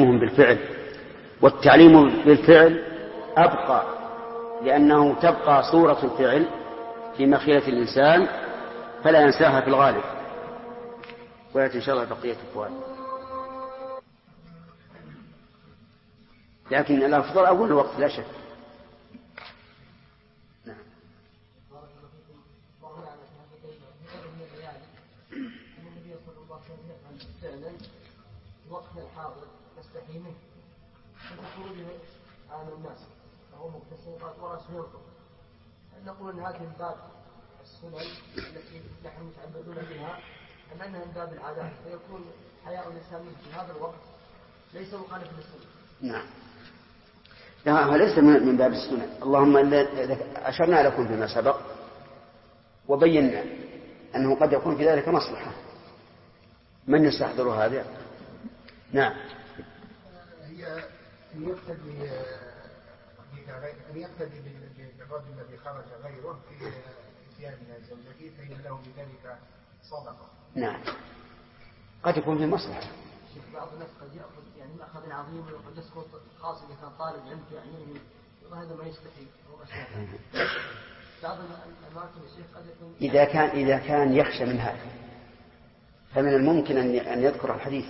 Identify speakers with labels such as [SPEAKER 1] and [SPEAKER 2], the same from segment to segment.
[SPEAKER 1] بالفعل، والتعليم بالفعل أبقى، لأنه تبقى صورة الفعل في مخيلة الإنسان فلا ينساها في الغالب. ويأتي إن شاء الله بقية الفوائد، لكن الأفضل أول الوقت لا شك. نعم.
[SPEAKER 2] النبي صلى الله عليه وسلم فعلا وقت الحاضر تستحي منه عند خروجه عن الناس وهو مغتسل ورأسه ينطق، نقول ان هذه من باب السنن التي نحن متعبدون بها أم أنها من باب العادات، فيكون حياء الإنسان في هذا الوقت ليس مخالف للسنة.
[SPEAKER 1] نعم، لا ليس من باب السنن، اللهم أشرنا لكم فيما سبق وبينا أنه قد يكون في ذلك مصلحة، من يستحضر هذا؟ نعم.
[SPEAKER 3] هي أن يقتدي بالرجل الذي خرج غيره في اتيان زوجته فإن له بذلك صدقة.
[SPEAKER 1] نعم، قد يكون في مصلحة.
[SPEAKER 2] بعض الناس قد يأخذ يعني مأخذ عظيم وقد يسقط خاصة إذا كان طالب علم يعني وهذا ما يستحي. بعض الأماكن الشيخ قد يكون
[SPEAKER 1] إذا كان يخشى من هذا فمن الممكن أن يذكر الحديث،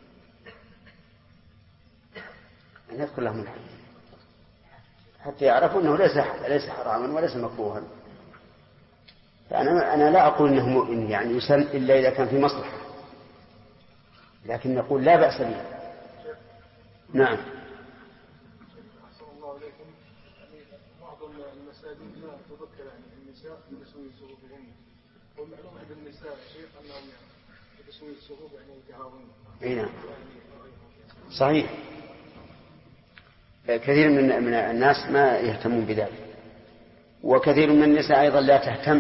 [SPEAKER 1] أن يذكر لهم الحديث حتى يعرفوا أنه ليس حراما وليس مكروها. فأنا لا أقول أنه يعني يسن إلا إذا كان في مصلحة، لكن نقول لا بأس به. نعم.
[SPEAKER 4] بعض المساجد لا تذكر النساء بتسوية صفوفهن، والمعلوم عند النساء شيء أنهم بتسوية الصفوف يعني يتهاونون.
[SPEAKER 1] نعم صحيح، كثير من الناس ما يهتمون بذلك، وكثير من النساء أيضا لا تهتم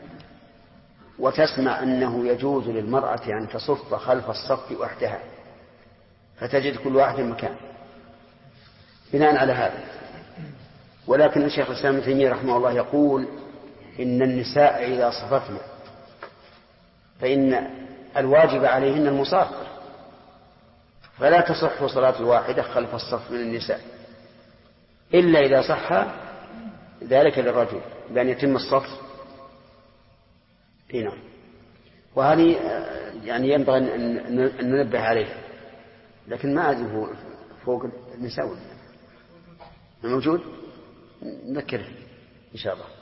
[SPEAKER 1] وتسمع أنه يجوز للمرأة أن تصف خلف الصف وحدها، فتجد كل واحد مكان بناء على هذا. ولكن الشيخ الإسلام ابن تيمية رحمه الله يقول إن النساء إذا صفتن فإن الواجب عليهن المصافة، فلا تصح صلاة الواحدة خلف الصف من النساء إلا إذا صح ذلك للرجل بأن يتم الصف. هنا وهذه يعني ينبغي أن ننبه عليها، لكن ما أدري فوق النساء موجود، نذكره إن شاء الله.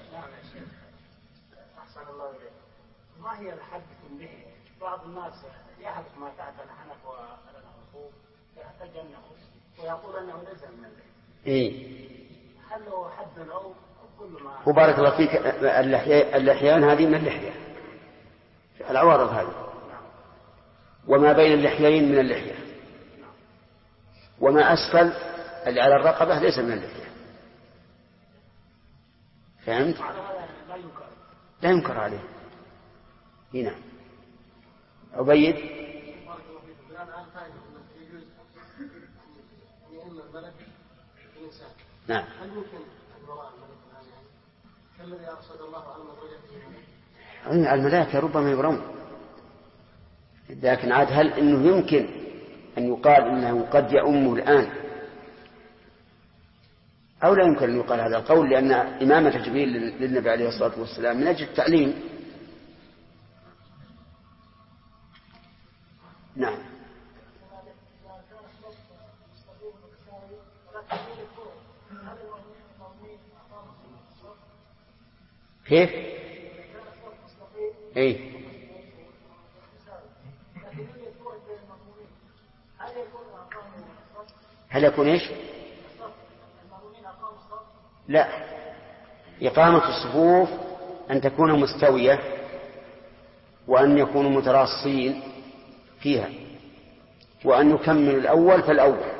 [SPEAKER 5] أحسن الله إليك. ما هي الحد في اللحية؟ بعض الناس يعرف ما تحت الحنف والخوف يتجنب ويقول أنه ليس من اللحية. هل هو حد أو كل ما؟
[SPEAKER 1] وبارك الله فيك، اللحيان هذه من اللحية، العوارض هذه، وما بين اللحيين من اللحية، وما أسفل اللي على الرقبة ليس من اللحية. فهمت؟ لا ينكر عليه. هنا عبيد. نعم.
[SPEAKER 5] هل ممكن وراء الملك كالذي أرشد الله عن مدرجته؟
[SPEAKER 1] الملائكة ربما يرون، لكن عاد هل إنه يمكن أن يقال إنه قد يؤمه الآن أو لا يمكن أن يقال هذا القول، لأن إمامة جبريل للنبي عليه الصلاة والسلام من أجل التعليم. نعم. كيف؟ اي هل يكون ايش؟ لا، إقامة الصفوف أن تكون مستوية وأن يكونوا متراصين فيها، وأن يكمل الأول فالأول.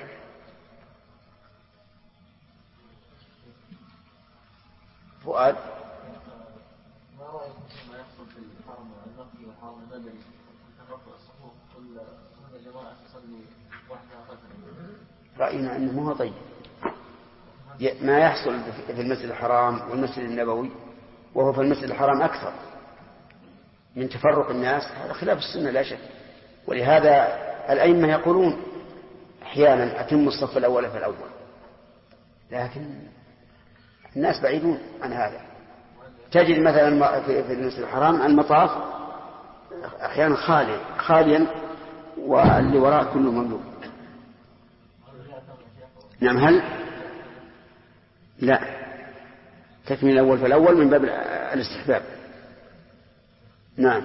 [SPEAKER 1] فؤاد.
[SPEAKER 6] ما رأيكم فيما يحصل في الحرم النقي والحرم البدري ترفع الصفوف كل جماعة تصلي وحدها قتل؟
[SPEAKER 1] رأينا أنه مو طيب ما يحصل في المسجد الحرام والمسجد النبوي، وهو في المسجد الحرام أكثر من تفرق الناس، هذا خلاف السنة لا شك. ولهذا الأئمة يقولون أحيانا أتم الصف الأول فالأول، لكن الناس بعيدون عن هذا. تجد مثلا في المسجد الحرام المطاف أحيانا خاليا واللي وراء كله مملوء. نعم. هل لا تكمل الأول فالأول من باب الاستحباب. نعم.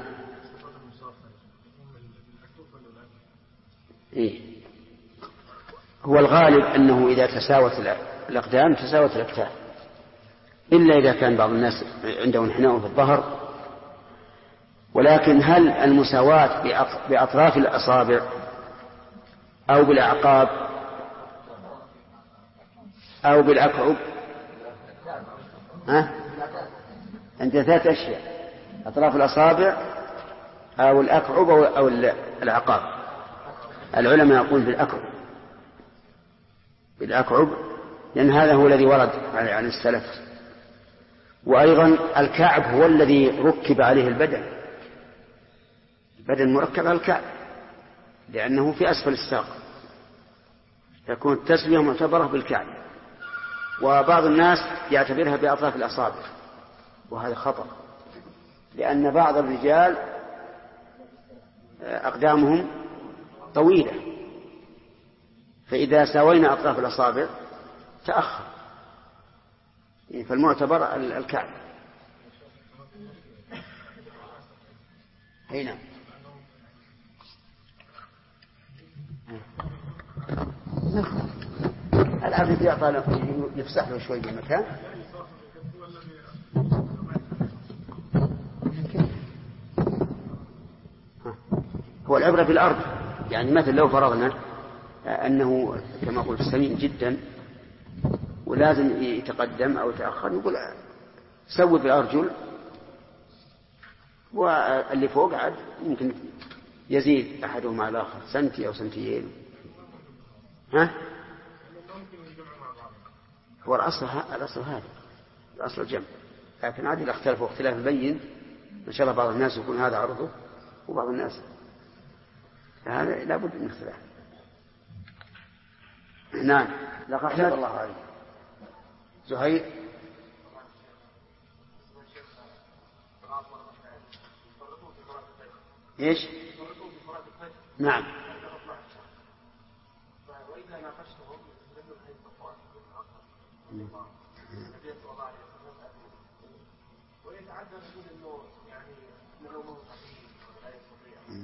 [SPEAKER 1] إيه؟ هو الغالب أنه إذا تساوت الأقدام تساوت الأكتاف، إلا إذا كان بعض الناس عنده انحناء في الظهر. ولكن هل المساواة بأطراف الأصابع أو بالأعقاب أو بالأكعب؟ عند 3 أشياء: أطراف الأصابع أو الأكعب أو الأعقاب. العلماء يقول بالأكعب لأن هذا هو الذي ورد عن السلف. وأيضا الكعب هو الذي ركب عليه البدن مركب على الكعب لأنه في أسفل الساق، تكون التسوية معتبرة بالكعب. وبعض الناس يعتبرها بأطراف الأصابع، وهذا خطأ، لأن بعض الرجال أقدامهم طويلة، فإذا ساوينا أطراف الأصابع تأخر، فالمعتبر الكعب. هنا العبد يعطى يفسح له شوي بالمكان. هو العبرة بالأرض، يعني مثل لو فرضنا أنه كما قلت سمين جدا ولازم يتقدم أو يتأخر، نقول سوي بالأرجل، واللي فوق عاد يمكن يزيد أحدهما على الآخر سنتي أو سنتيين. هو الأصل هذا الأصل الجمع، لكن عاد إذا اختلفوا اختلاف بين إن شاء الله بعض الناس يكون هذا عرضه وبعض الناس هذا لابد من اختلاف. نعم. لقد الله عليه زهير. ايش؟ نعم.
[SPEAKER 4] وإذا ناقشتهم لم يحيط ويتعدى نقول انه يعني انه لا يستطيع.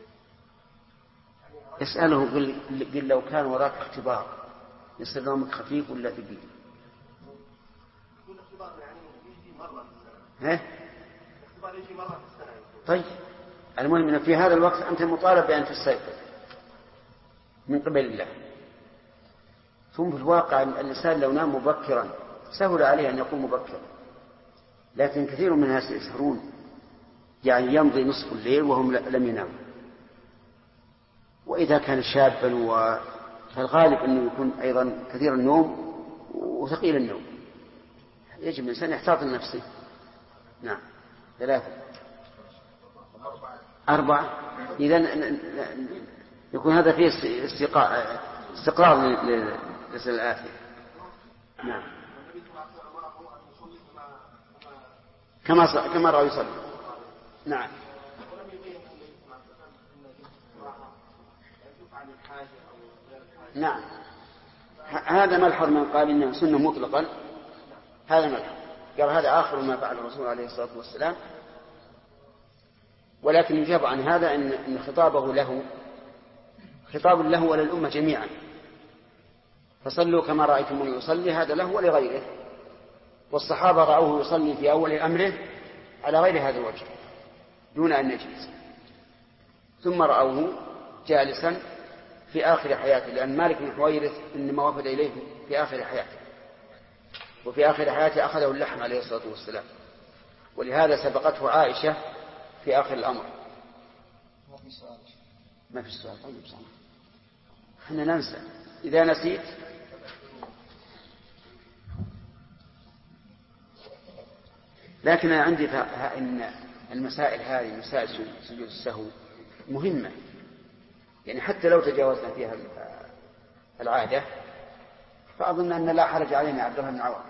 [SPEAKER 1] اسأله قل لو كان وراك اختبار يصير نومك خفيف ولا ثقيل؟
[SPEAKER 4] يقول اختبار يعني يجي مرة في السنة. الاختبار يجي مرة في السنة.
[SPEAKER 1] طيب المهم أن في هذا الوقت أنت مطالب بأن تستيقظ من قبل الله. ثم في الواقع الإنسان لو نام مبكرا سهل عليه أن يقوم مبكرا، لكن كثير من الناس يسهرون، يعني يمضي نصف الليل وهم لم يناموا. وإذا كان شابا فالغالب أنه يكون أيضا كثير النوم وثقيل النوم، يجب الإنسان يحتاط لنفسه. نعم. 3 4 إذن يكون هذا فيه استقرار للسنة الآتية. نعم. كما رأى يصلي. نعم. نعم. هذا ملحظ من قال إنها سنة مطلقا، هذا ملحظ قال هذا آخر ما فعل الرسول عليه الصلاة والسلام. ولكن يجاب عن هذا أن خطابه له خطاب له وللأمة جميعا، فصلوا كما رأيتموني يصلي، هذا له ولغيره. والصحابة رأوه يصلي في أول أمره على غير هذا الوجه دون أن يجلس، ثم رأوه جالسا في آخر حياته، لأن مالك بن حويرث إنما وفد إليه في آخر حياته، وفي آخر حياته أخذه اللحم عليه الصلاة والسلام، ولهذا سبقته عائشة في آخر الأمر. ما في السؤال. طيب صحيح، احنا ننسى إذا نسيت. لكن أنا عندي إن المسائل هذه مسائل سجود السهو مهمة، يعني حتى لو تجاوزنا فيها العادة، فأظن أن لا حرج علينا عبد الله بن عوام.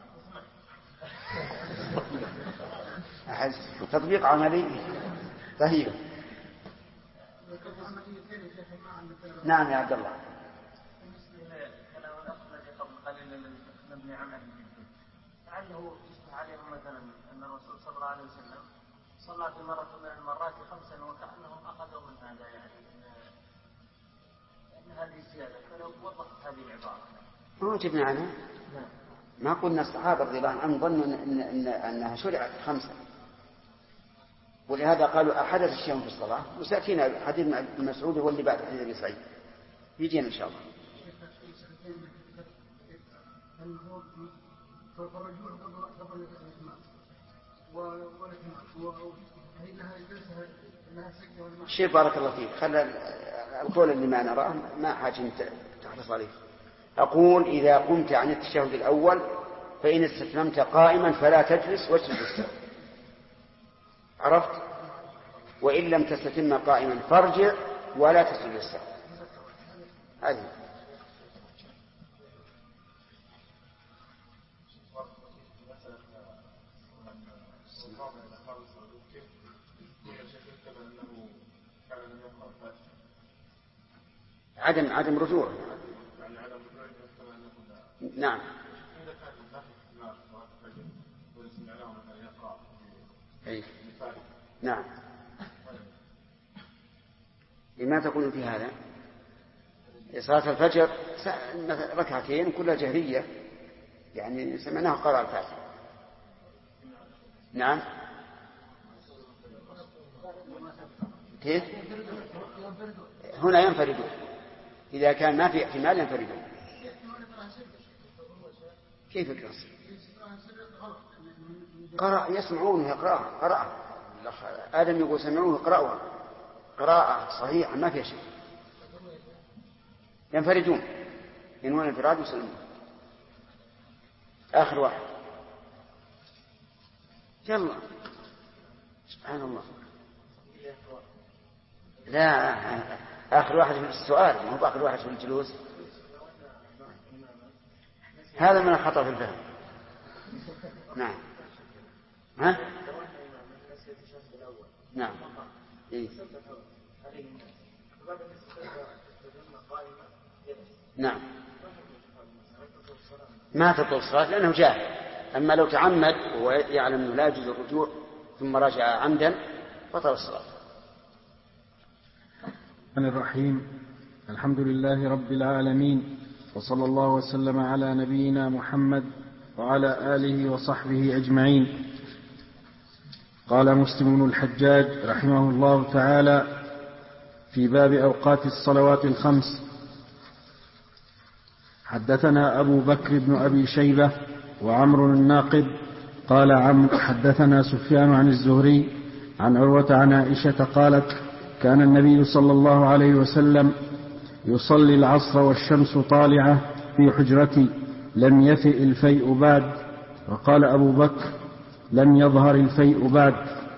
[SPEAKER 1] تطبيق عملي. طيب. نعم يا عبد الله.
[SPEAKER 6] كلام الأخ الذي قبل قليل نبني عن أهل الجد، لعله يشبه عليهم مثلا أن الرسول صلى الله عليه وسلم صلى في مرة من المرات 5 وكأنهم أخذوا من هذا، يعني أن هذه الزيادة، فلو وضحت هذه العبارة.
[SPEAKER 1] ما جبنا عنها. ما قلنا الصحابة رضي الله عنهم ظنوا أنها شرعت 5، ولهذا قالوا أحدث الشيء في الصلاة. وسأتينا حديث ابن مسعود هو اللي بعد حديث أبي سعيد، يجينا إن شاء الله. شيء بارك الله فيك، خلى القول اللي ما نراه ما حاجة تحرص عليه. أقول إذا قمت عن التشهد الأول فإن استتممت قائما فلا تجلس واسجد السهو، عرفت؟ وإن لم تستتم قائما فارجع ولا تسجد السهو. هذه عدم رجوع. نعم. أي. نعم. لما تقول في هذا؟ صلاة الفجر ركعتين كلها جهرية، يعني سمعناها قراءة الفاتحة. نعم. كيف؟ هنا ينفردون، إذا كان ما في احتمال ينفردون. كيف القصة؟ قرأ يسمعون يقرأ آدم يقول سمعوه يقرأوها قراءة صحيحة ما فيها شيء، ينفردون ينوون انفراد ويسلمون. آخر واحد. يلا سبحان الله. لا آخر واحد في السؤال، ما هو آخر واحد في الجلوس. هذا من الخطأ في الفهم. نعم. ها؟ نعم. إيه؟ نعم. ما تطول الصلاة لأنه جاهل. أما لو تعمد ويعلم أنه لا يجوز الرجوع ثم رجع عمدا بطل الصلاة.
[SPEAKER 7] الرحيم. الحمد لله رب العالمين، وصلى الله وسلم على نبينا محمد وعلى آله وصحبه أجمعين. قال مسلم بن الحجاج رحمه الله تعالى في باب أوقات الصلوات الخمس: حدثنا أبو بكر بن أبي شيبة وعمر الناقد قال عمرو حدثنا سفيان عن الزهري عن عروة عن عائشة قالت: كان النبي صلى الله عليه وسلم يصلي العصر والشمس طالعة في حجرتي لم يفئ الفيء بعد. وقال أبو بكر: لم يظهر الفيء بعد.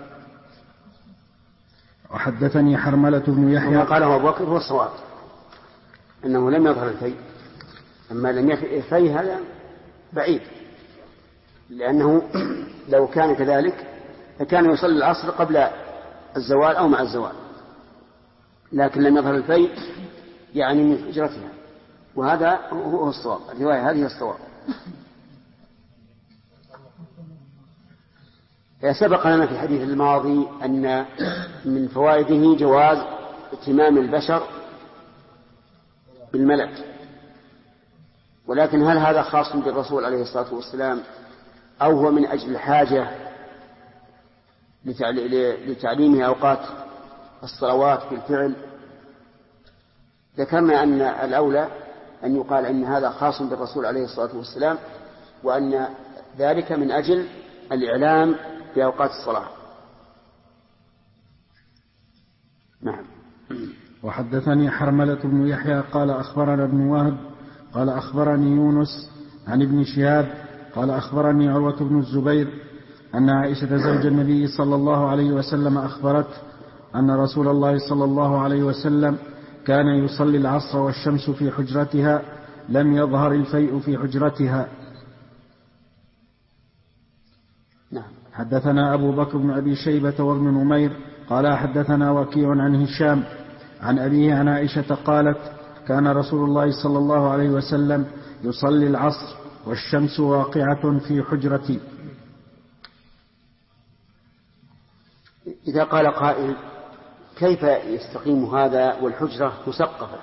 [SPEAKER 7] وحدثني حرملة بن يحيى.
[SPEAKER 1] وما قاله أبو بكر هو الصواب، أنه لم يظهر الفيء. أما لم يفئ الفيء هذا بعيد، لأنه لو كان كذلك فكان يصلي العصر قبل الزوال أو مع الزوال، لكن لم يظهر الفيء يعني من حجرتها، وهذا هو الصواب. الرواية هذه الصواب. سبق لنا في الحديث الماضي أن من فوائده جواز اتمام البشر بالملك، ولكن هل هذا خاص بالرسول عليه الصلاة والسلام أو هو من أجل الحاجة لتعليمه أوقات الصلوات بالفعل؟ ذكرنا أن الأولى أن يقال أن هذا خاص بالرسول عليه الصلاة والسلام، وأن ذلك من أجل الإعلام بأوقات الصلاة. نعم.
[SPEAKER 7] وحدثني حرملة بن يحيى قال أخبرنا ابن وهب قال أخبرني يونس عن ابن شهاب قال أخبرني عروة بن الزبير أن عائشة زوج النبي صلى الله عليه وسلم أخبرت أن رسول الله صلى الله عليه وسلم كان يصلي العصر والشمس في حجرتها لم يظهر الفيء في حجرتها.
[SPEAKER 1] نعم.
[SPEAKER 7] حدثنا أبو بكر بن أبي شيبة وابن نمير قال حدثنا وكيع عن هشام عن أبيه عن عائشة قالت كان رسول الله صلى الله عليه وسلم يصلي العصر والشمس واقعة في حجرتي.
[SPEAKER 1] إذا قال قائل كيف يستقيم هذا والحجرة مسقفة؟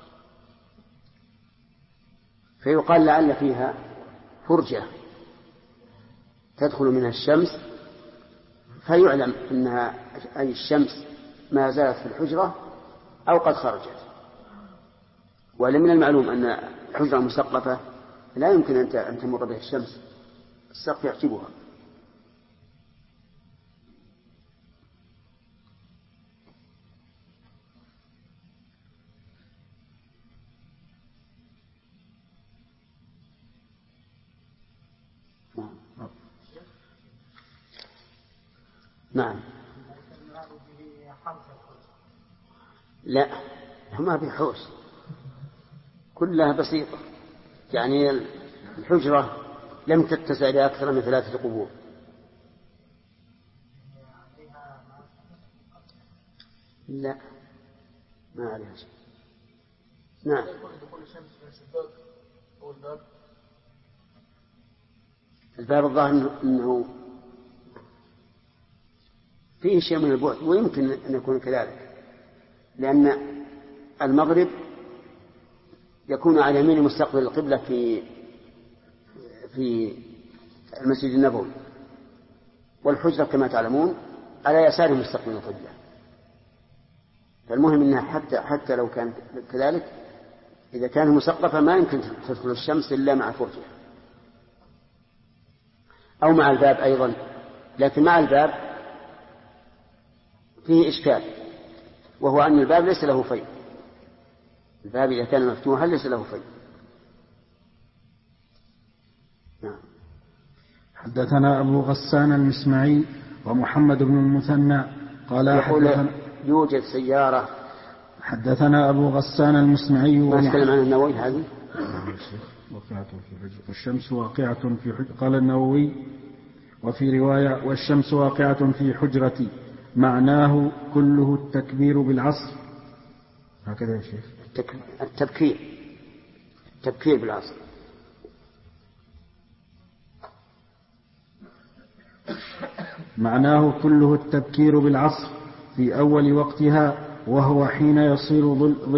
[SPEAKER 1] فيقال لعل فيها فرجة تدخل منها الشمس فيعلم أنها أي الشمس ما زالت في الحجرة أو قد خرجت. ولمن المعلوم أن الحجرة مسقفة لا يمكن أن تمر بها الشمس، السقف يحجبها. نعم. لا ما في حوش، كلها بسيطة، يعني الحجرة لم تتسع لأكثر من 3 قبور. لا ما عليها شيء. نعم. الباب الظاهر أنه فيه شيء من البعد، ويمكن أن يكون كذلك، لأن المغرب يكون على يمين مستقبل القبلة في المسجد النبوي، والحجرة كما تعلمون على يسار مستقبل القبلة. فالمهم أنها حتى لو كانت كذلك إذا كان مسقفة ما يمكن تدخل الشمس إلا مع فرجة أو مع الباب أيضا. لكن مع الباب فيه إشكال، وهو أن الباب ليس له فيء. الباب إذا كان مفتوحا ليس له فيء. نعم.
[SPEAKER 7] حدثنا أبو غسان المسمعي ومحمد بن المثنى قال
[SPEAKER 1] يوجد سيارة.
[SPEAKER 7] حدثنا أبو غسان المسمعي
[SPEAKER 1] ما نتكلم عن النووي هذه
[SPEAKER 7] والشمس واقعة في حجرتي. قال النووي وفي رواية والشمس واقعة في حجرتي معناه كله التكبير بالعصر. هكذا يا شيخ.
[SPEAKER 1] التبكير بالعصر.
[SPEAKER 7] معناه كله التبكير بالعصر في أول وقتها، وهو حين يصير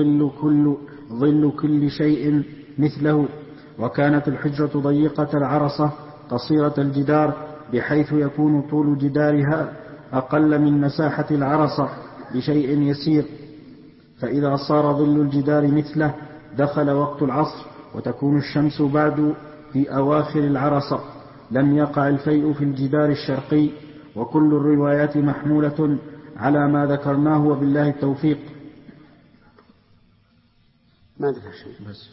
[SPEAKER 7] ظل كل شيء مثله. وكانت الحجرة ضيقة العرصة قصيرة الجدار، بحيث يكون طول جدارها أقل من مساحة العرصة بشيء يسير. فإذا صار ظل الجدار مثله دخل وقت العصر، وتكون الشمس بعد في أواخر العرصة. لم يقع الفيء في الجدار الشرقي. وكل الروايات محمولة على ما ذكرناه، وبالله التوفيق.
[SPEAKER 1] ما ذكر شيء بس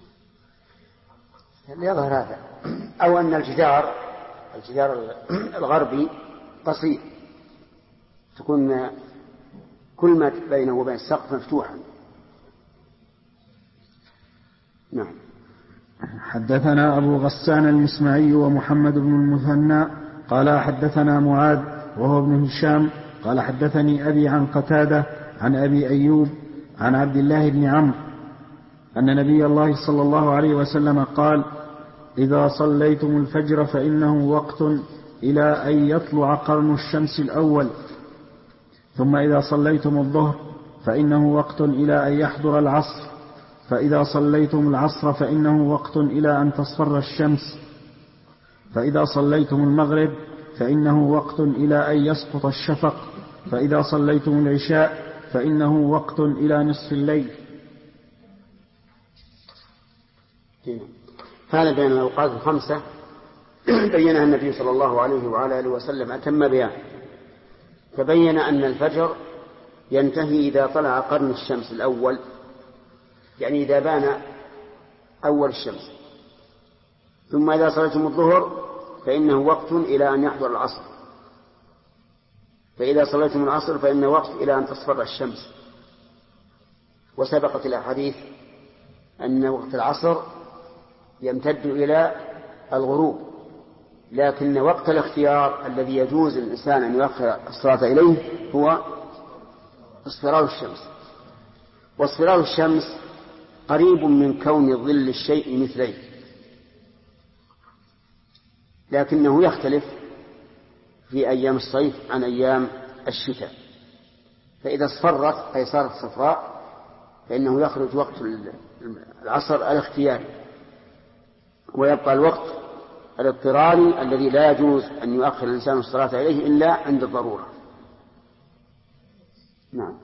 [SPEAKER 1] يظهر هذا، أو أن الجدار الغربي قصير، تكون كل ما بينه وبين السقف مفتوحا. نعم.
[SPEAKER 7] حدثنا أبو غسان المسمعي ومحمد بن المثنى قال حدثنا معاذ وهو ابن هشام قال حدثني أبي عن قتادة عن أبي أيوب عن عبد الله بن عمرو أن نبي الله صلى الله عليه وسلم قال: إذا صليتم الفجر فإنه وقت إلى أن يطلع قرن الشمس الأول، ثم إذا صليتم الظهر فإنه وقت إلى أن يحضر العصر، فإذا صليتم العصر فإنه وقت إلى أن تصفر الشمس، فإذا صليتم المغرب فإنه وقت إلى أن يسقط الشفق، فإذا صليتم العشاء فإنه وقت إلى نصف الليل.
[SPEAKER 1] هذا بين الأوقات الخمسة بينها النبي صلى الله عليه وعلى آله وسلم أتم بيان. فبين أن الفجر ينتهي إذا طلع قرن الشمس الأول، يعني إذا بان أول الشمس. ثم إذا صليتم الظهر فإنه وقت إلى أن يحضر العصر، فإذا صليتم العصر فإنه وقت إلى أن تصفر الشمس، وسبقت الأحاديث أن وقت العصر يمتد إلى الغروب، لكن وقت الاختيار الذي يجوز الإنسان أن يؤخر الصلاة إليه هو اصفرار الشمس. واصفرار الشمس قريب من كون ظل الشيء مثليه، لكنه يختلف في أيام الصيف عن أيام الشتاء. فإذا اصفرت أي صارت صفراء فإنه يخرج وقت العصر الاختياري، ويبقى الوقت الاضطراري الذي لا يجوز أن يؤخر الإنسان الصلاة إليه إلا عند الضرورة. نعم.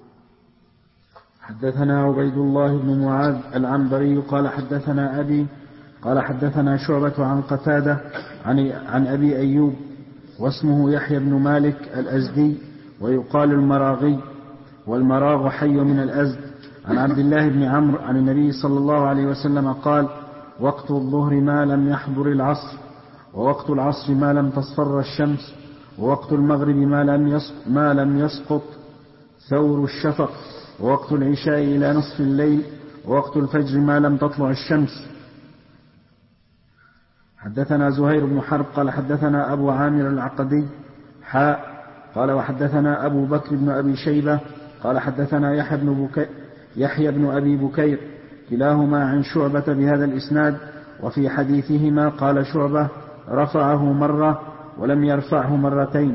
[SPEAKER 7] حدثنا عبيد الله بن معاذ العنبري قال حدثنا أبي قال حدثنا شعبة عن قتادة عن أبي أيوب واسمه يحيى بن مالك الأزدي ويقال المراغي، والمراغ حي من الأزد، عن عبد الله بن عمرو عن النبي صلى الله عليه وسلم قال: وقت الظهر ما لم يحضر العصر، ووقت العصر ما لم تصفر الشمس، ووقت المغرب ما لم يسقط ثور الشفق، ووقت العشاء إلى نصف الليل، ووقت الفجر ما لم تطلع الشمس. حدثنا زهير بن حرب قال حدثنا أبو عامر العقدي قال وحدثنا أبو بكر بن أبي شيبة قال حدثنا يحيى بن أبي بكير كلاهما عن شعبة بهذا الإسناد، وفي حديثهما قال شعبة: رفعه مرة ولم يرفعه مرتين.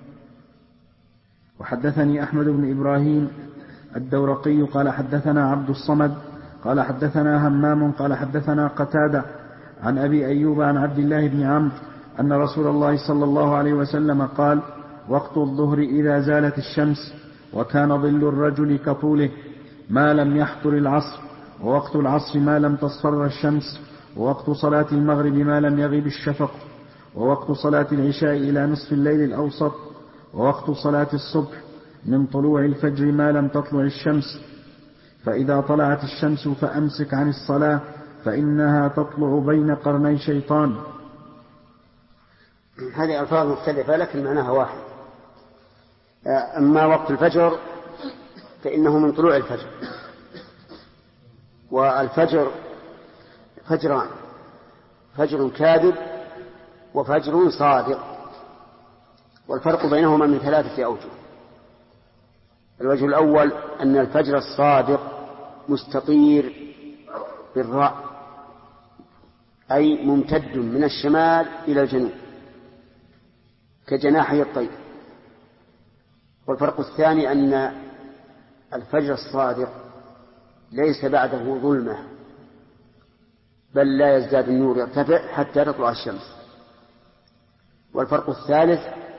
[SPEAKER 7] وحدثني أحمد بن إبراهيم الدورقي قال حدثنا عبد الصمد قال حدثنا همام قال حدثنا قتادة عن أبي أيوب عن عبد الله بن عمرو أن رسول الله صلى الله عليه وسلم قال: وقت الظهر إذا زالت الشمس وكان ظل الرجل كطوله ما لم يحضر العصر، ووقت العصر ما لم تصفر الشمس، ووقت صلاة المغرب ما لم يغب الشفق، ووقت صلاة العشاء إلى نصف الليل الأوسط، ووقت صلاة الصبح من طلوع الفجر ما لم تطلع الشمس، فإذا طلعت الشمس فأمسك عن الصلاة فإنها تطلع بين قرني شيطان.
[SPEAKER 1] هذه ألفاظ مختلفة لكن معناها واحد. أما وقت الفجر فإنه من طلوع الفجر، والفجر فجران: فجر كاذب وفجر صادق، والفرق بينهما من 3 أوجه. الوجه الأول أن الفجر الصادق مستطير بالراء، أي ممتد من الشمال إلى الجنوب كجناحي الطير. والفرق الثاني أن الفجر الصادق ليس بعده ظلمة، بل لا يزداد النور، يرتفع حتى تطلع الشمس. والفرق الثالث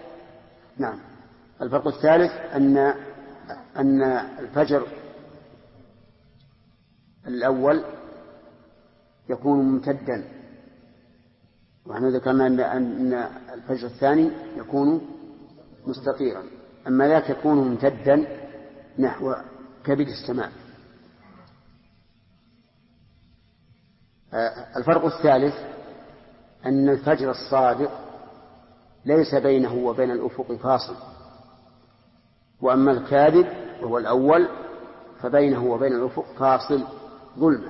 [SPEAKER 1] الفرق الثالث أن الفجر الأول يكون ممتدا، ونحن ذكرنا أن الفجر الثاني يكون مستطيرا، أما ذاك يكون ممتدا نحو كبد السماء. الفرق الثالث أن الفجر الصادق ليس بينه وبين الأفق فاصل، وأما الكاذب وهو الأول فبينه وبين الأفق فاصل ظلمة.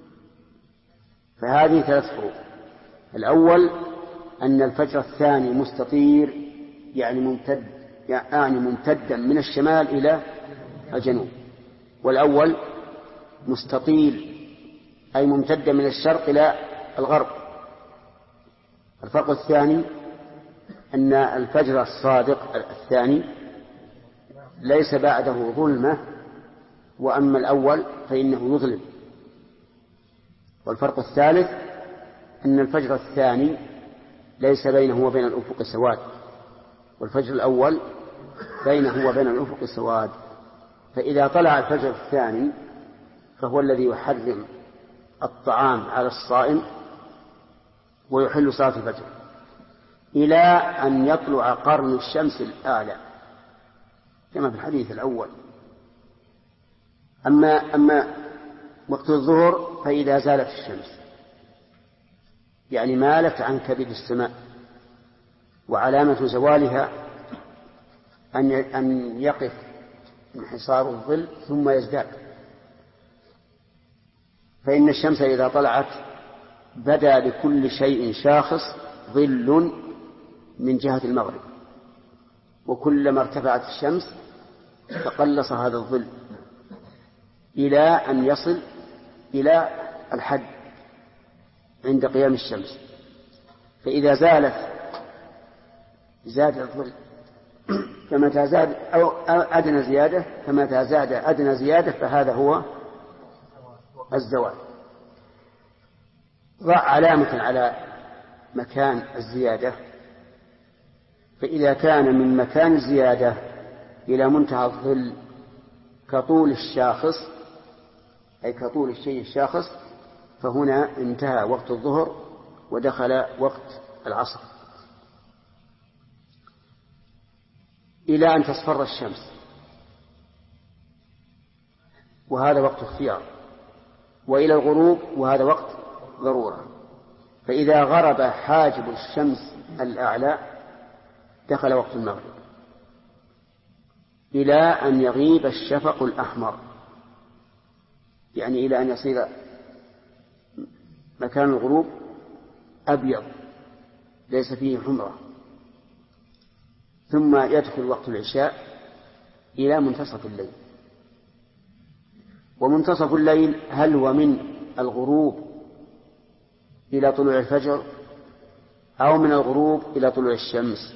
[SPEAKER 1] فهذه 3 فروق: الأول أن الفجر الثاني مستطير يعني ممتدا من الشمال إلى الجنوب، والأول مستطيل أي ممتدا من الشرق إلى الغرب. الفرق الثاني أن الفجر الصادق الثاني ليس بعده ظلمة، وأما الأول فإنه يظلم. والفرق الثالث أن الفجر الثاني ليس بينه وبين الأفق سواد، والفجر الأول بينه وبين الأفق سواد. فإذا طلع الفجر الثاني فهو الذي يحرم الطعام على الصائم ويحل صلاة الفجر إلى أن يطلع قرن الشمس الأعلى كما في الحديث الأول. أما وقت الظهر فإذا زالت الشمس يعني مالت عن كبد السماء، وعلامة زوالها أن يقف انحصار الظل ثم يزداد، فإن الشمس إذا طلعت بدا لكل شيء شاخص ظل من جهة المغرب، وكلما ارتفعت الشمس تقلص هذا الظل إلى أن يصل إلى الحد عند قيام الشمس، فإذا زالت زاد الظل، فمتى زاد أو أدنى زيادة، فمتى زاد أدنى زيادة فهذا هو الزوال. ضع علامة على مكان الزيادة، فإذا كان من مكان الزيادة إلى منتهى الظل كطول الشاخص، أي كطول الشيء الشاخص، فهنا انتهى وقت الظهر ودخل وقت العصر إلى أن تصفر الشمس، وهذا وقت اختيار، وإلى الغروب وهذا وقت ضرورة. فإذا غرب حاجب الشمس الأعلى دخل وقت المغرب إلى أن يغيب الشفق الأحمر، يعني إلى أن يصير مكان الغروب أبيض ليس فيه حمرة، ثم يدخل وقت العشاء إلى منتصف الليل. ومنتصف الليل هل هو من الغروب إلى طلوع الفجر أو من الغروب إلى طلوع الشمس؟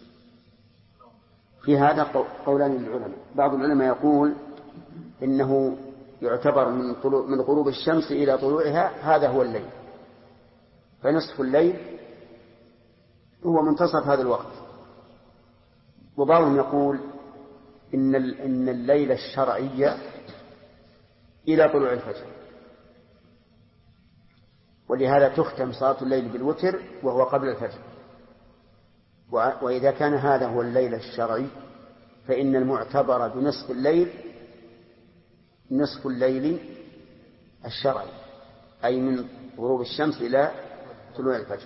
[SPEAKER 1] في هذا قولان للعلماء. بعض العلماء يقول إنه يعتبر من غروب الشمس إلى طلوعها هذا هو الليل، فنصف الليل هو منتصف هذا الوقت. وبعضهم يقول إن الليل الشرعي إلى طلوع الفجر، ولهذا تختم صلاة الليل بالوتر وهو قبل الفجر. وإذا كان هذا هو الليل الشرعي فإن المعتبر بنصف الليل نصف الليل الشرعي، أي من غروب الشمس إلى طلوع الفجر.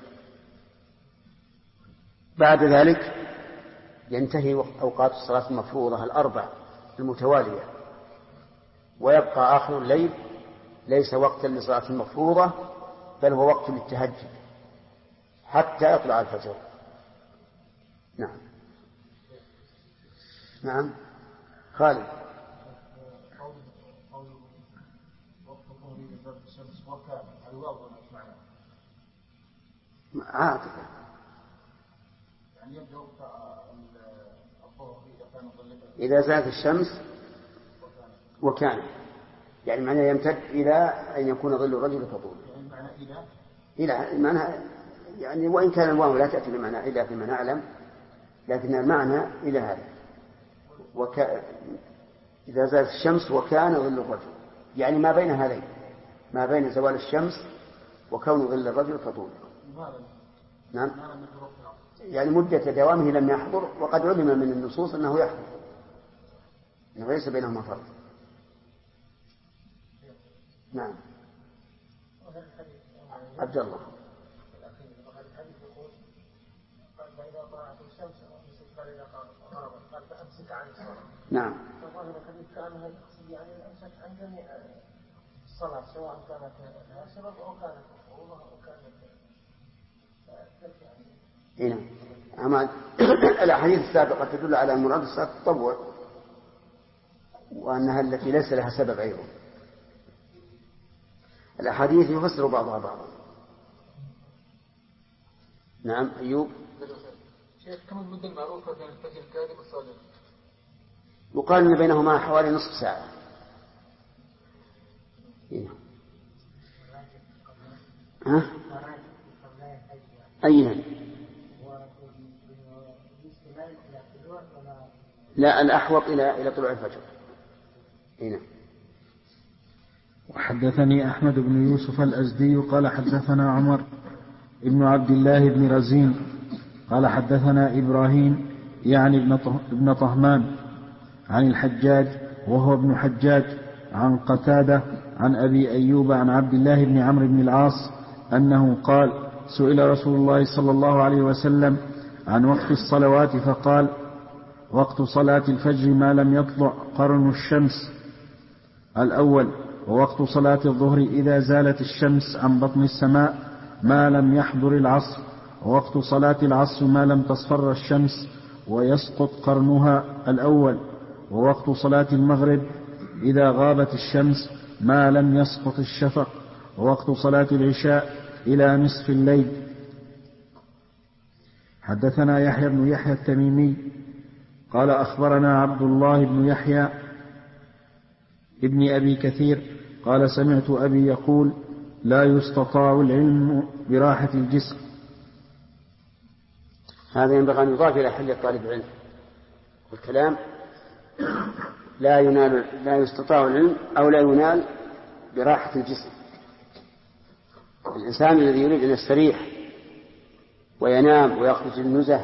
[SPEAKER 1] بعد ذلك ينتهي أوقات الصلاة المفروضة الأربع المتوالية، ويبقى آخر الليل ليس وقتا للصلاة المفروضة بل هو وقت للتهجد حتى يطلع الفجر. نعم نعم خالد. عاطفة إذا زالت الشمس وكان، يعني معناه يمتد إلى أن يكون ظل الرجل كطول، إلى معنى يعني، وإن كان الواو لا تأتي بمعنى إلى فيما نعلم، لكن المعنى إلى هذا إذا زالت الشمس وكان ظل الرجل، يعني ما بين هذين، ما بين زوال الشمس وكون ظل الرجل كطول. نعم، يعني مدة دوامه لم يحضر، وقد علم من النصوص أنه يحضر، أنه ليس بينهما فرق. نعم عبد الله. نعم.
[SPEAKER 2] الصلاة سواء كانت لها سبب أو كانت مفروضة أو كانت
[SPEAKER 1] هنا أما الأحاديث السابقة تدل على أن مراد الصلاة التطوع، وأنها التي ليس لها سبب أيضا. الأحاديث يفسر بعضها بعضا. نعم أيوب.
[SPEAKER 4] شيخ كم المدة المعروفة بين الفجر الكاذب والصادق؟
[SPEAKER 1] يقال أن بينهما حوالي نصف ساعة. هنا. ها؟ أيها؟ لا، الأحوط إلى طلوع الفجر. هنا.
[SPEAKER 7] وحدثني أحمد بن يوسف الأزدي قال حدثنا عمر ابن عبد الله بن رزين قال حدثنا إبراهيم يعني ابن طهمان عن الحجاج وهو ابن حجاج عن قتادة عن أبي أيوب عن عبد الله بن عمرو بن العاص أنه قال: سئل رسول الله صلى الله عليه وسلم عن وقت الصلوات فقال: وقت صلاة الفجر ما لم يطلع قرن الشمس الأول، ووقت صلاة الظهر إذا زالت الشمس عن بطن السماء ما لم يحضر العصر، ووقت صلاة العصر ما لم تصفر الشمس ويسقط قرنها الأول، ووقت صلاة المغرب إذا غابت الشمس ما لم يسقط الشفق، ووقت صلاة العشاء إلى نصف الليل. حدثنا يحيى بن يحيى التميمي قال أخبرنا عبد الله بن يحيى ابن أبي كثير قال سمعت أبي يقول لا يستطاع العلم براحة الجسم.
[SPEAKER 1] هذا ينبغي أن يضاف إلى حل طالب العلم، والكلام لا يستطاع العلم أو لا ينال براحة الجسم. الإنسان الذي يريد أن يستريح وينام ويخرج النزه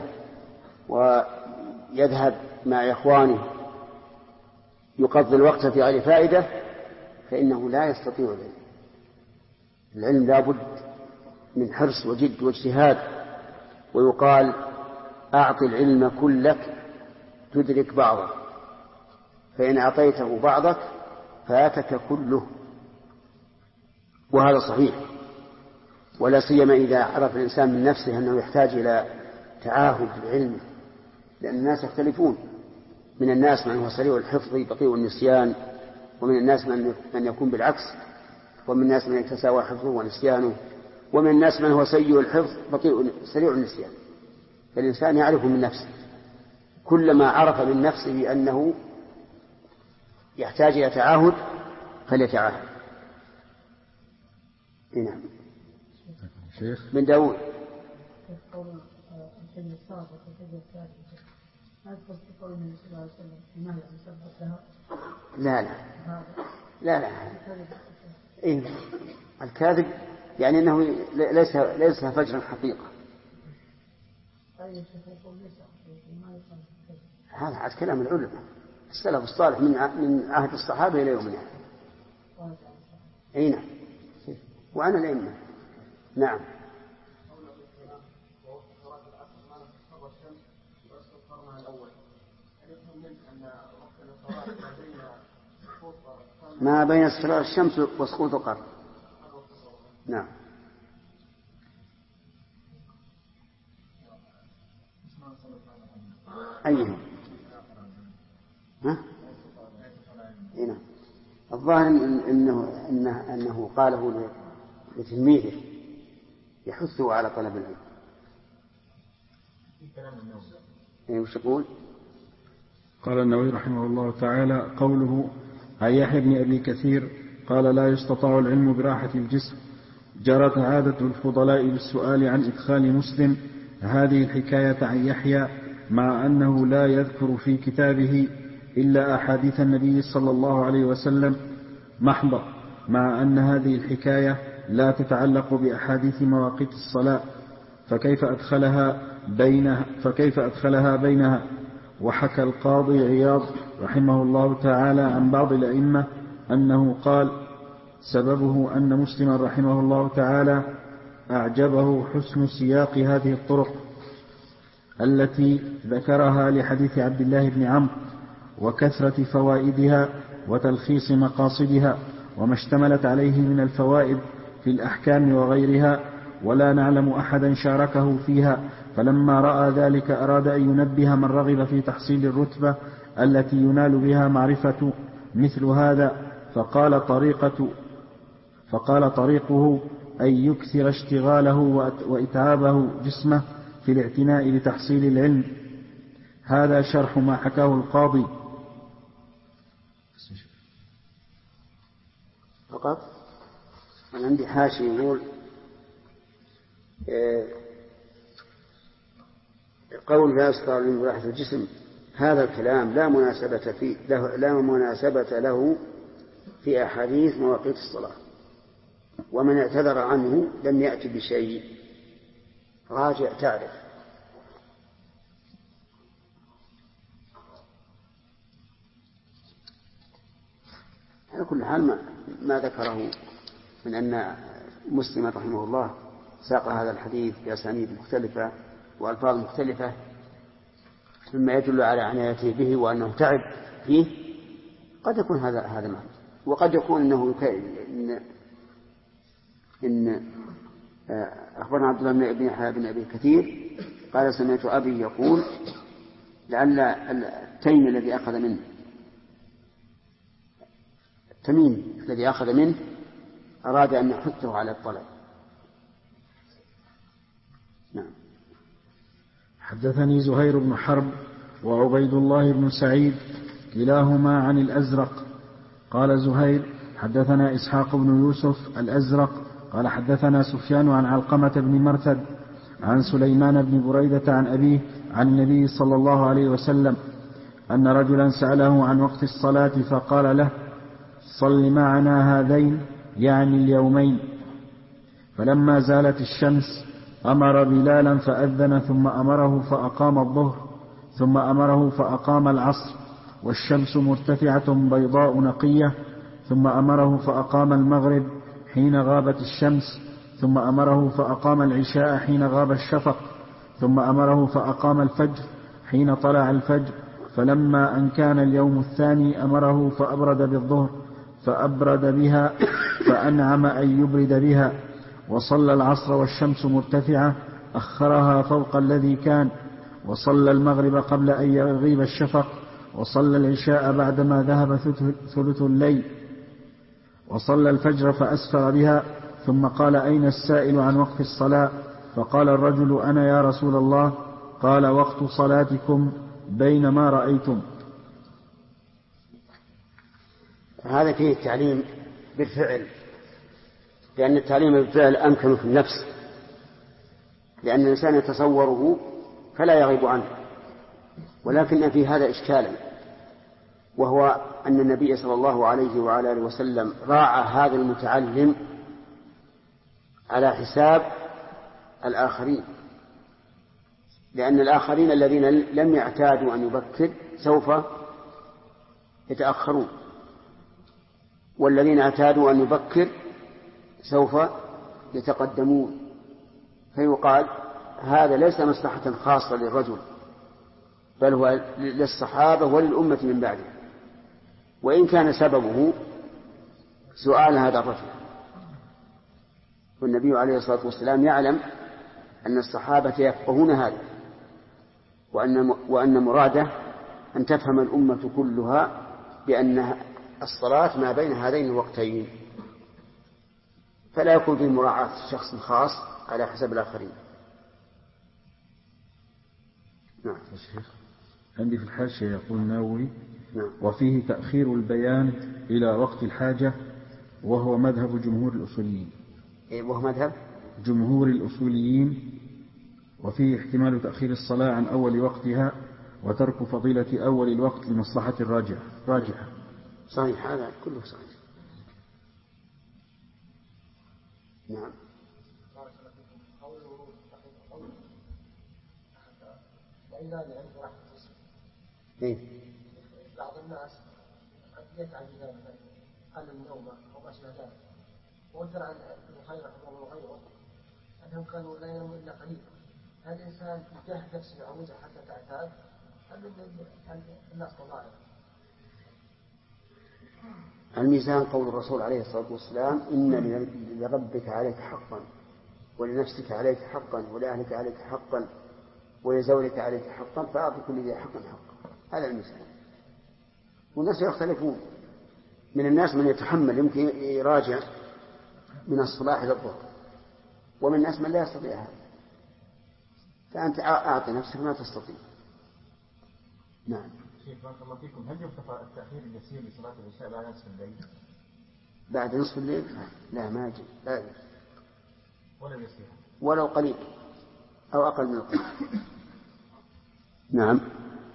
[SPEAKER 1] ويذهب مع إخوانه يقضي الوقت في غير فائدة فإنه لا يستطيع العلم. العلم لا بد من حرص وجد واجتهاد، ويقال أعط العلم كلك تدرك بعضه، فإن أعطيته بعضك فاتك كله. وهذا صحيح، ولا سيما إذا عرف الإنسان من نفسه أنه يحتاج إلى تعاهد العلم، لأن الناس يختلفون. من الناس من هو سريع الحفظ بطيء النسيان، ومن الناس من يكون بالعكس، ومن الناس من يتساوى حفظه ونسيانه، ومن الناس من هو سيء الحفظ سريع النسيان. فالإنسان يعرف من نفسه، كلما عرف من نفسه أنه يحتاج إلى تعاهد فليتعاهد. نعم. من داود. لا إيه؟ الكاذب يعني أنه ليس فجرا حقيقة. هذا عاد كلام العلماء السلف الصالح من عهد الصحابة إلى يومنا. أين وأنا الأئمة. نعم. ما بين اصفرار الشمس وسقوط القمر. نعم. أيهم؟ هنا الظاهر أنه قاله لتلميذه يحثه على طلب العلم. وش يقول؟
[SPEAKER 7] قال النووي رحمه الله تعالى قوله عن يحيى بن أبي كثير قال لا يستطاع العلم براحة الجسم، جرت عادة الفضلاء بالسؤال عن إدخال مسلم هذه الحكاية عن يحيى، مع أنه لا يذكر في كتابه إلا أحاديث النبي صلى الله عليه وسلم محضة، مع أن هذه الحكاية لا تتعلق بأحاديث مواقيت الصلاة، فكيف أدخلها بينها. وحكى القاضي عياض رحمه الله تعالى عن بعض الأئمة أنه قال سببه أن مسلما رحمه الله تعالى أعجبه حسن سياق هذه الطرق التي ذكرها لحديث عبد الله بن عمرو، وكثرة فوائدها وتلخيص مقاصدها وما اشتملت عليه من الفوائد في الأحكام وغيرها، ولا نعلم أحدا شاركه فيها، فلما رأى ذلك أراد أن ينبه من رغب في تحصيل الرتبة التي ينال بها معرفة مثل هذا، فقال طريقه أن يكثر اشتغاله وإتعابه جسمه في الاعتناء بتحصيل العلم. هذا شرح ما حكاه القاضي.
[SPEAKER 1] فقط أنا عندي حاشي يقول قول لا يستطيع العلم براحة الجسم، هذا الكلام لا مناسبة له في أحاديث مواقيت الصلاة، ومن اعتذر عنه لم يأتي بشيء. راجع تعرف. على كل حال ما ذكره من أن مسلم رحمه الله ساق هذا الحديث بأسانيد مختلفة وألفاظ مختلفة مما يدل على عنايته به وأنه تعب فيه، قد يكون هذا معنى. وقد يكون أنه إن أخبرنا عبد الله بن يحيى بن أبي كثير قال سمعت أبي يقول لعل التيم الذي أخذ منه التميم الذي أخذ منه أراد أن يحثه على الطلب. نعم.
[SPEAKER 7] حدثني زهير بن حرب وعبيد الله بن سعيد كلاهما عن الأزرق. قال زهير حدثنا إسحاق بن يوسف الأزرق قال حدثنا سفيان عن علقمة بن مرثد عن سليمان بن بريدة عن أبيه عن النبي صلى الله عليه وسلم أن رجلا سأله عن وقت الصلاة فقال له صل معنا هذين يعني اليومين. فلما زالت الشمس أمر بلالا فأذن ثم أمره فأقام الظهر ثم أمره فأقام العصر والشمس مرتفعة بيضاء نقية ثم أمره فأقام المغرب حين غابت الشمس ثم أمره فأقام العشاء حين غاب الشفق ثم أمره فأقام الفجر حين طلع الفجر. فلما أن كان اليوم الثاني أمره فأبرد بالظهر فأبرد بها فأنعم أن يبرد بها. وصلى العصر والشمس مرتفعة أخرها فوق الذي كان. وصلى المغرب قبل أن يغيب الشفق وصلى العشاء بعدما ذهب ثلث الليل وصلى الفجر فأسفر بها. ثم قال أين السائل عن وقت الصلاة؟ فقال الرجل أنا يا رسول الله. قال وقت صلاتكم بينما رأيتم.
[SPEAKER 1] هذا فيه التعليم بالفعل، لأن التعليم بالفعل أمكن في النفس، لأن الإنسان يتصوره فلا يغيب عنه. ولكن في هذا إشكالا، وهو أن النبي صلى الله عليه وعلى آله وسلم راعى هذا المتعلم على حساب الآخرين، لأن الآخرين الذين لم يعتادوا أن يبكر سوف يتأخرون، والذين اعتادوا أن يبكر سوف يتقدمون. فيقال هذا ليس مصلحة خاصة للرجل، بل هو للصحابة وللأمة من بعده، وإن كان سببه سؤال هذا الرجل. والنبي عليه الصلاة والسلام يعلم أن الصحابة يفقهون هذا، وأن مراده أن تفهم الأمة كلها بأن الصلاة ما بين هذين الوقتين، فلا يكون في مراعاة شخص خاص على حسب الآخرين.
[SPEAKER 7] نعم. عندي في الحاشية يقول النووي وفيه تأخير البيان إلى وقت الحاجة، وهو مذهب جمهور الأصوليين.
[SPEAKER 1] وهو مذهب
[SPEAKER 7] جمهور الأصوليين. وفيه احتمال تأخير الصلاة عن أول وقتها وترك فضيلة أول الوقت لمصلحة راجحة.
[SPEAKER 1] صحيح، هذا كله صحيح. نعم.
[SPEAKER 2] بعض الناس قد يفعل ذلك قل النوم أو ما شابه ذلك، وترى أن الخير رحمه الله غيره أنهم كانوا لا ينامون إلا قليلا. هذا الإنسان يجاهد نفسه عوزة حتى تعتاد، هل الناس تضاعف؟
[SPEAKER 1] الميزان قول الرسول عليه الصلاة والسلام إن لربك عليك حقا ولنفسك عليك حقا ولأهلك عليك حقا ولزوجك عليك حقا فأعطي كل ذي حقا حقا. هذا الميزان. والناس يختلفون، من الناس من يتحمل يمكن يراجع من الصباح إلى الظهر، ومن الناس من لا يستطيع هذا، فأنت أعطي نفسك ما تستطيع. نعم.
[SPEAKER 8] شيخ بارك الله فيكم، هل يرتفع التأخير اليسير لصلاة العشاء بعد نصف الليل؟
[SPEAKER 1] بعد نصف الليل؟ لا، ما يجب، لا يجب.
[SPEAKER 8] ولا يسير
[SPEAKER 1] ولو قليل أو أقل من القليل. نعم.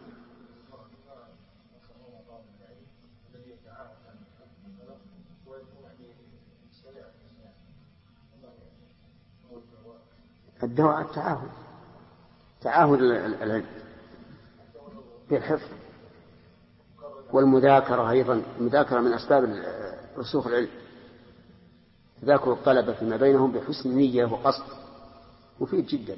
[SPEAKER 1] الدواء تعاهد العلم بالحفظ والمذاكرة. أيضا المذاكرة من أسباب رسوخ العلم، تذاكر الطلبة فيما بينهم بحسن نية وقصد مفيد جدا.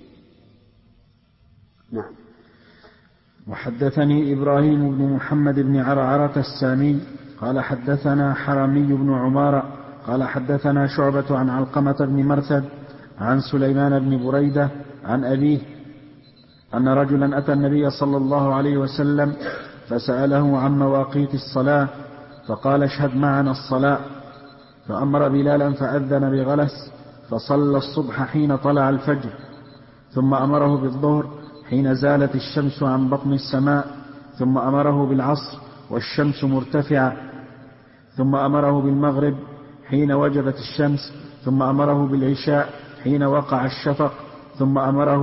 [SPEAKER 1] نعم.
[SPEAKER 7] وحدثني إبراهيم بن محمد بن عرعرة السامي قال حدثنا حرمي بن عمارة قال حدثنا شعبة عن علقمة بن مرثد عن سليمان بن بريدة عن أبيه أن رجلا أتى النبي صلى الله عليه وسلم فسأله عن مواقيت الصلاة فقال اشهد معنا الصلاة، فأمر بلالا فأذن بغلس فصلى الصبح حين طلع الفجر، ثم أمره بالظهر حين زالت الشمس عن بطن السماء، ثم أمره بالعصر والشمس مرتفعة، ثم أمره بالمغرب حين وجبت الشمس، ثم أمره بالعشاء حين وقع الشفق، ثم أمره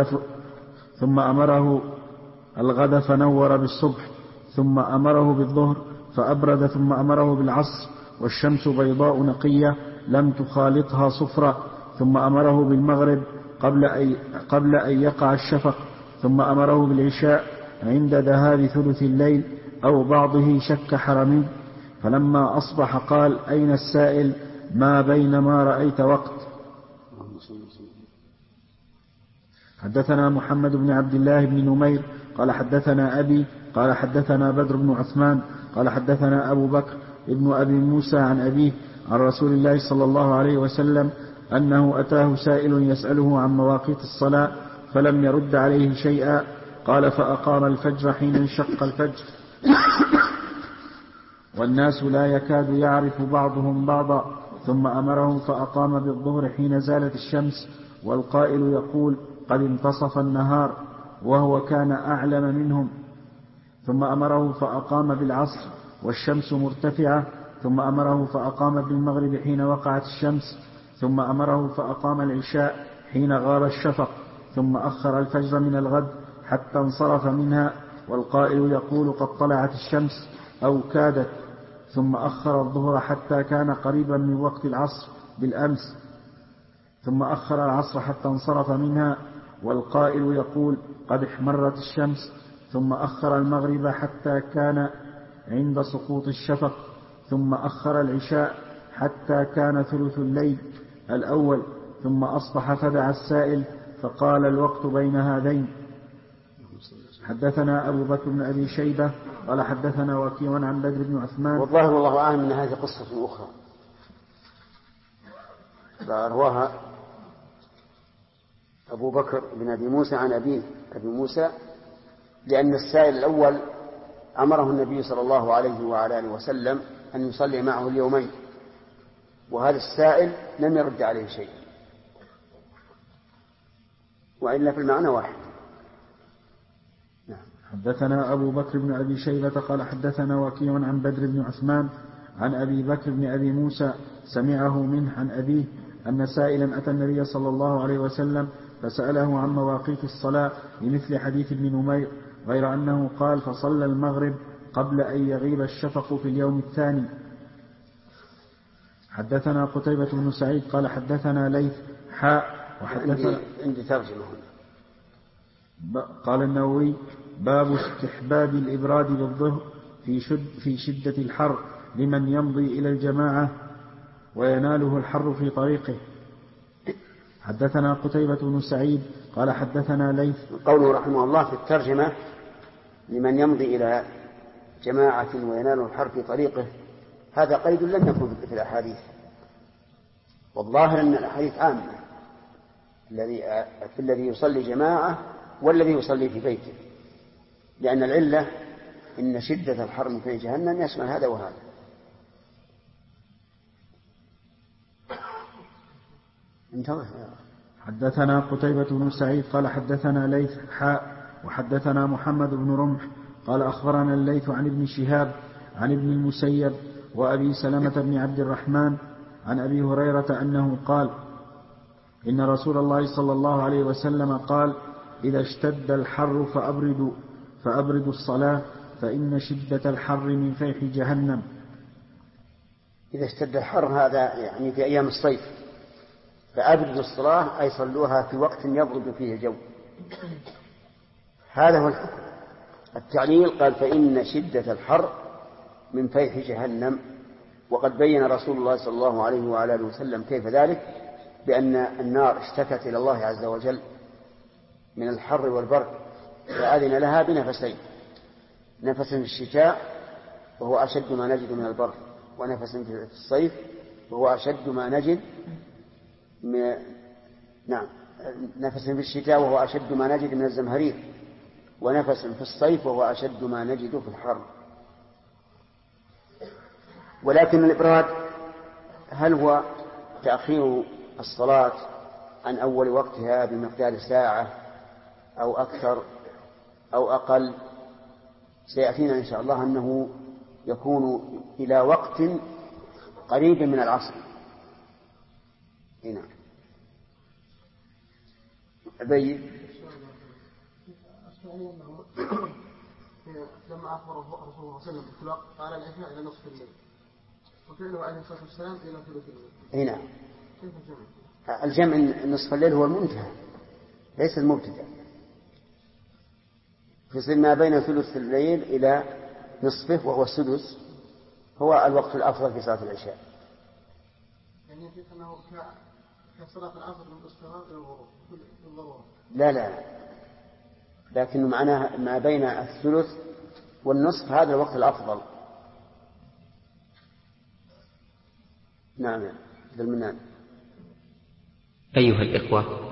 [SPEAKER 7] الغد فنور بالصبح، ثم أمره بالظهر فأبرد، ثم أمره بالعصر والشمس بيضاء نقية لم تخالطها صفرة، ثم أمره بالمغرب قبل أن يقع الشفق، ثم أمره بالعشاء عند ذهاب ثلث الليل أو بعضه شك حرمي. فلما أصبح قال أين السائل ما بين ما رأيت وقت. حدثنا محمد بن عبد الله بن نمير قال حدثنا أبي قال حدثنا بدر بن عثمان قال حدثنا أبو بكر ابن أبي موسى عن أبيه عن رسول الله صلى الله عليه وسلم أنه أتاه سائل يسأله عن مواقيت الصلاة فلم يرد عليه شيئا. قال فأقام الفجر حين انشق الفجر والناس لا يكاد يعرف بعضهم بعضا، ثم أمرهم فأقام بالظهر حين زالت الشمس والقائل يقول قد انتصف النهار وهو كان أعلم منهم، ثم أمره فأقام بالعصر والشمس مرتفعة، ثم أمره فأقام بالمغرب حين وقعت الشمس، ثم أمره فأقام العشاء حين غاب الشفق، ثم أخر الفجر من الغد حتى انصرف منها والقائل يقول قد طلعت الشمس أو كادت، ثم أخر الظهر حتى كان قريبا من وقت العصر بالأمس، ثم أخر العصر حتى انصرف منها والقائل يقول قد احمرت الشمس، ثم أخر المغرب حتى كان عند سقوط الشفق، ثم أخر العشاء حتى كان ثلث الليل الأول، ثم أصبح فدعا السائل فقال الوقت بين هذين. حدثنا أبو بكر بن أبي شيبة قال حدثنا وكيع عن بدر بن عثمان.
[SPEAKER 1] والله والله أعلم أن هذه قصة أخرى رواها أبو بكر بن أبي موسى عن أبيه أبي موسى، لأن السائل الأول أمره النبي صلى الله عليه وعلى آله وسلم أن يصلي معه اليومين، وهذا السائل لم يرد عليه شيء، وإلا في المعنى واحد.
[SPEAKER 7] حدثنا أبو بكر بن أبي شيبة قال حدثنا وكيع عن بدر بن عثمان عن أبي بكر بن أبي موسى سمعه منه عن أبيه أن سائلا أتى النبي صلى الله عليه وسلم فسأله عن مواقيت الصلاة بمثل حديث ابن نمير، غير أنه قال فصلى المغرب قبل أن يغيب الشفق في اليوم الثاني. حدثنا قتيبة بن سعيد قال حدثنا ليث وحدثنا
[SPEAKER 1] عندي ترجمة
[SPEAKER 7] قال النووي باب استحباب الإبراد بالظهر في شدة الحر لمن يمضي إلى الجماعة ويناله الحر في طريقه. حدثنا قتيبة بن سعيد قال حدثنا ليث.
[SPEAKER 1] قوله رحمه الله في الترجمة لمن يمضي إلى جماعة ويناله الحر في طريقه، هذا قيد لم يكن في الأحاديث، والظاهر أن الأحاديث عامة في الذي يصلي جماعة والذي يصلي في بيته، لأن العلة إن شدة الحر من في جهنم يشمل هذا وهذا.
[SPEAKER 7] حدثنا قتيبة بن سعيد قال حدثنا ليث وحدثنا محمد بن رمح قال أخبرنا الليث عن ابن شهاب عن ابن المسيب وأبي سلمة بن عبد الرحمن عن أبي هريرة أنه قال إن رسول الله صلى الله عليه وسلم قال إذا اشتد الحر فأبردوا الصلاة فإن شدة الحر من فيح جهنم.
[SPEAKER 1] إذا اشتد الحر هذا يعني في أيام الصيف، فأبردوا الصلاة أي صلوها في وقت يبرد فيه الجو، هذا هو الحكم. التعليل قال فإن شدة الحر من فيح جهنم، وقد بين رسول الله صلى الله عليه وعلى آله وسلم كيف ذلك، بأن النار اشتكت إلى الله عز وجل من الحر والبرد، فأذن لها بنفسين، نفس في الشتاء وهو أشد ما نجد من البرد، ونفس في الصيف وهو أشد ما نجد نعم، نفس في الشتاء وهو أشد ما نجد من الزمهرير، ونفس في الصيف وهو أشد ما نجد في الحر. ولكن الإبراد هل هو تأخير الصلاة عن أول وقتها بمقدار ساعة أو أكثر أو أقل؟ سيأتينا إن شاء الله أنه يكون إلى وقت قريب من العصر. هنا أبين
[SPEAKER 2] لما أخبر الرسول صلى الله عليه وسلم بالطلاق قال العشاء إلى نصف الليل، وفعله عليه الصلاة والسلام إلى ثلث الليل.
[SPEAKER 1] هنا الجمع نصف الليل هو المنتهى ليس المبتدأ، فيصير ما بين ثلث الليل إلى نصفه وهو السدس هو الوقت الأفضل في صلاة العشاء.
[SPEAKER 2] يعني يجب أنه كصلاة العصر من الاستغراق إلى الغروب بالضرورة.
[SPEAKER 1] لا لكن معناها ما بين الثلث والنصف هذا الوقت الأفضل. نعم.
[SPEAKER 9] أيها الإخوة،